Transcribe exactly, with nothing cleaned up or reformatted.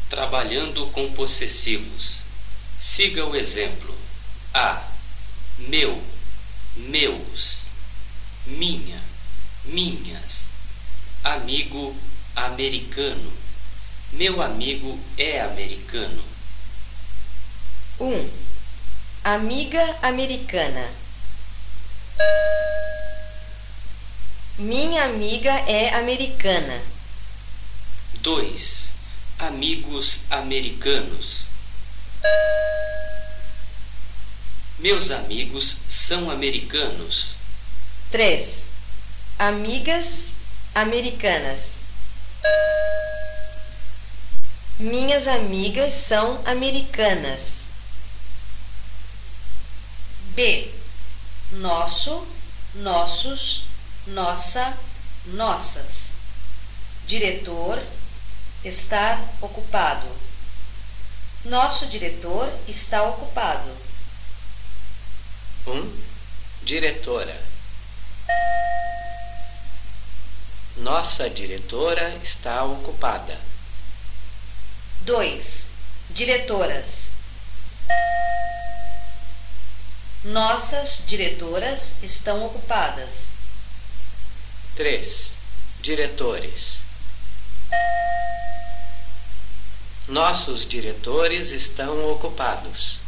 Trabalhando com possessivos. Siga o exemplo. A. Meu, meus. Minha, minhas. Amigo, americano. Meu amigo é americano. um. Amiga americana. Minha amiga é americana. dois. Amigos americanos. Meus amigos são americanos. três. Amigas americanas. Minhas amigas são americanas. B. Nosso, nossos, nossa, nossas. Diretor, estar ocupado. Nosso diretor está ocupado. um. Diretora. Nossa diretora está ocupada. dois. Diretoras. Nossas diretoras estão ocupadas. três. Diretores. Nossos diretores estão ocupados.